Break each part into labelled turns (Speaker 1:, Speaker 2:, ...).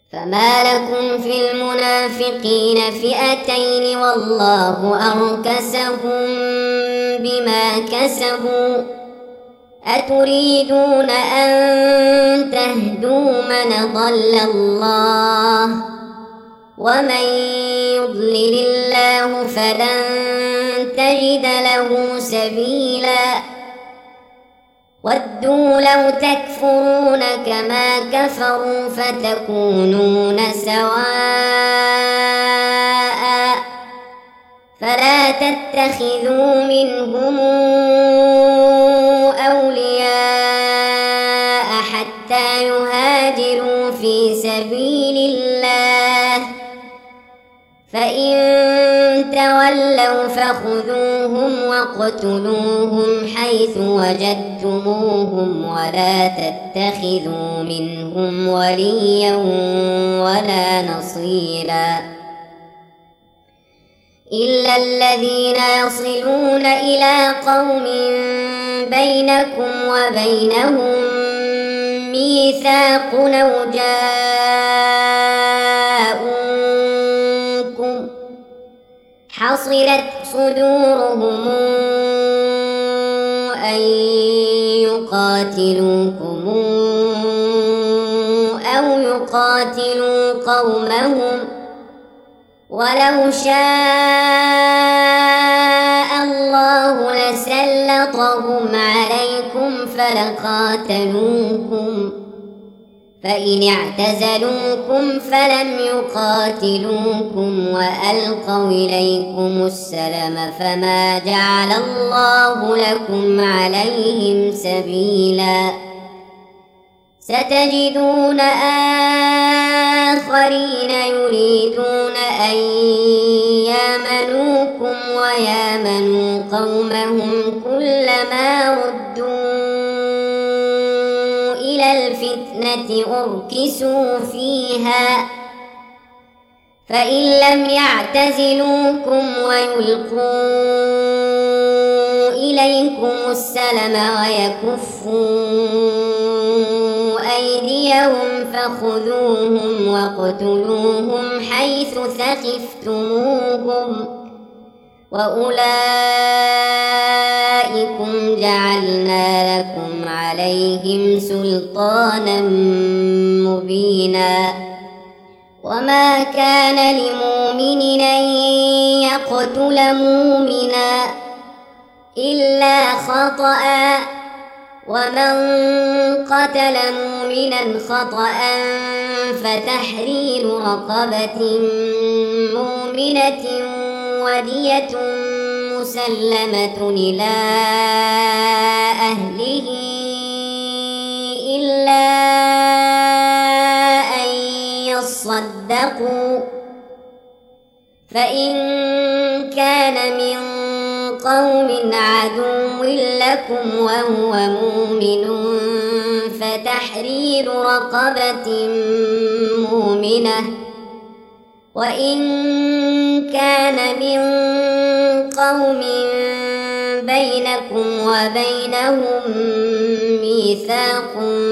Speaker 1: فما لكم في المنافقين فئتين والله أركسهم بما كسبوا أتريدون أن تهدوا من ضل الله ومن يضلل الله فلن تجد له سبيلا ودوا لو تكفرون كما كفروا فتكونون سواء فلا تتخذوا منهم أولياء حتى يهاجروا في سبيل الله فإن تولوا فخذوهم واقتلوهم حيث وجدتموهم ولا تتخذوا منهم وليا ولا نصيرا إلا الذين يصلون إلى قوم بينكم وبينهم ميثاق أو جاءوكم حصرت صدورهم أن يقاتلوكم أو يقاتلوا قومهم ولو شاء الله لسلطهم عليكم فلقاتلوكم فإن اعتزلوكم فلم يقاتلوكم وألقوا إليكم السلم فما جعل الله لكم عليهم سبيلا ستجدون آخرين يريدون أن يامنوكم ويامنوا قومهم كلما ردوا إلى الفتنة أركسوا فيها فإن لم يعتزلوكم ويلقوا إليكم السلم ويكفوا أيديهم فخذوهم واقتلوهم حيث ثقفتموهم وأولئكم جعلنا لكم عليهم سلطانا مبينا وما كان لمؤمن أن يقتل مؤمنا إلا خطأ ومن قتل مؤمنا خطأ فتحرير رقبة مؤمنة ودية مسلمة إلى أهله إلا أن يصدقوا فإن كان من قوم عدو لكم وهو مؤمن فتحرير رقبة مؤمنة وإن كان من قوم بينكم وبينهم ميثاق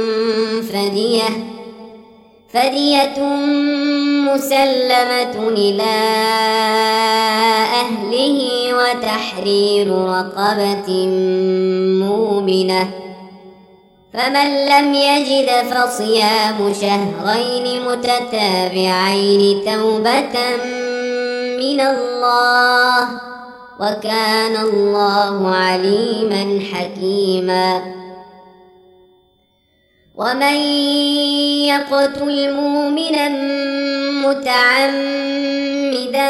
Speaker 1: فدية مسلمة إلى أهله وتحرير رقبة مؤمنة فمن لم يجد فصيام شهرين متتابعين توبة من الله وكان الله عليما حكيما ومن يقتل مؤمنا متعمدا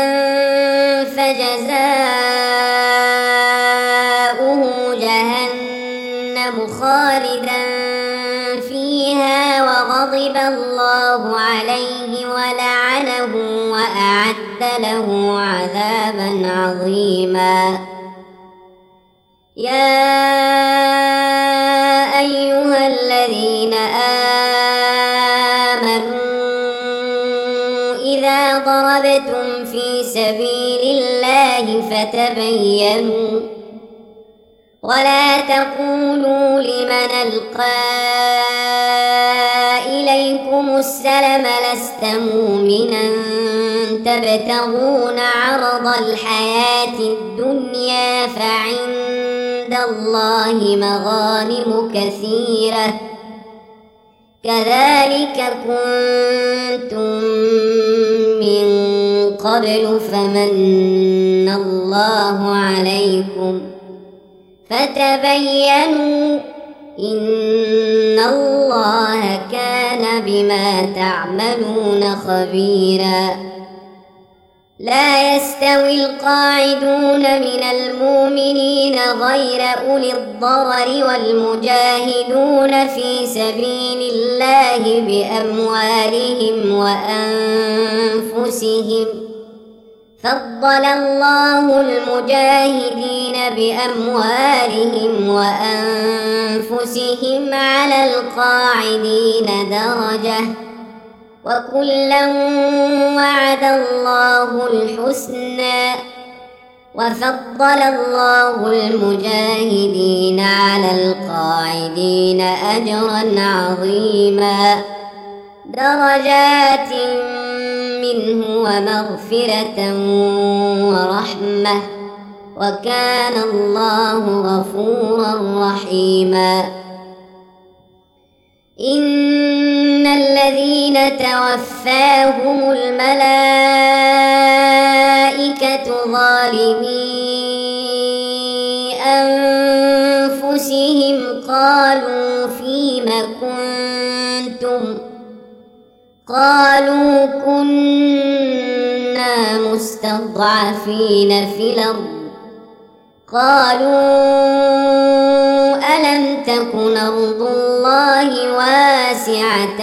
Speaker 1: فجزاؤه جهنم خالدا فيها وغضب الله عليه ولعنه وأعد له عذابا عظيما يا أيها الذين آمنوا إذا ضربتم في سبيل الله فتبينوا ولا تقولوا لمن ألقى عليكم السلم لست مؤمنا تبتغون عرض الحياة الدنيا فعند الله مغانم كثيرة كذلك كنتم من قبل فمن الله عليكم فتبينوا إن الله كان بما تعملون خبيرا. لا يستوي القاعدون من المؤمنين غير أولي الضرر والمجاهدون في سبيل الله بأموالهم وأنفسهم فضل الله المجاهدين بأموالهم وأنفسهم على القاعدين درجة وكلا وعد الله الحسنى وفضل الله المجاهدين على القاعدين أجرا عظيما درجات منه ومغفرة ورحمة وكان الله غفورا رحيما. إن الذين توفاهم الملائكة ظالمي أنفسهم قالوا فيم كنتم قالوا كنا مستضعفين في الأرض قالوا ألم تكن أرض الله واسعة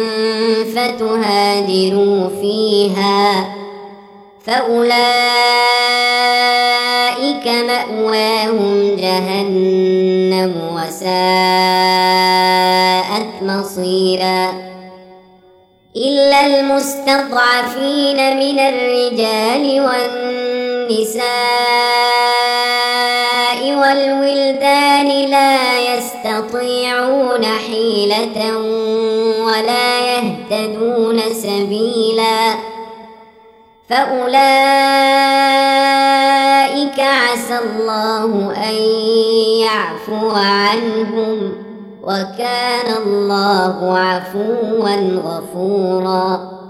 Speaker 1: فتهاجروا فيها فأولئك مأواهم جهنم وساءت مصيرا. إلا المستضعفين من الرجال والنساء والولدان لا يستطيعون حيلة ولا يهتدون سبيلا فأولئك عسى الله أن يعفو عنهم وكان الله عفوا غفورا.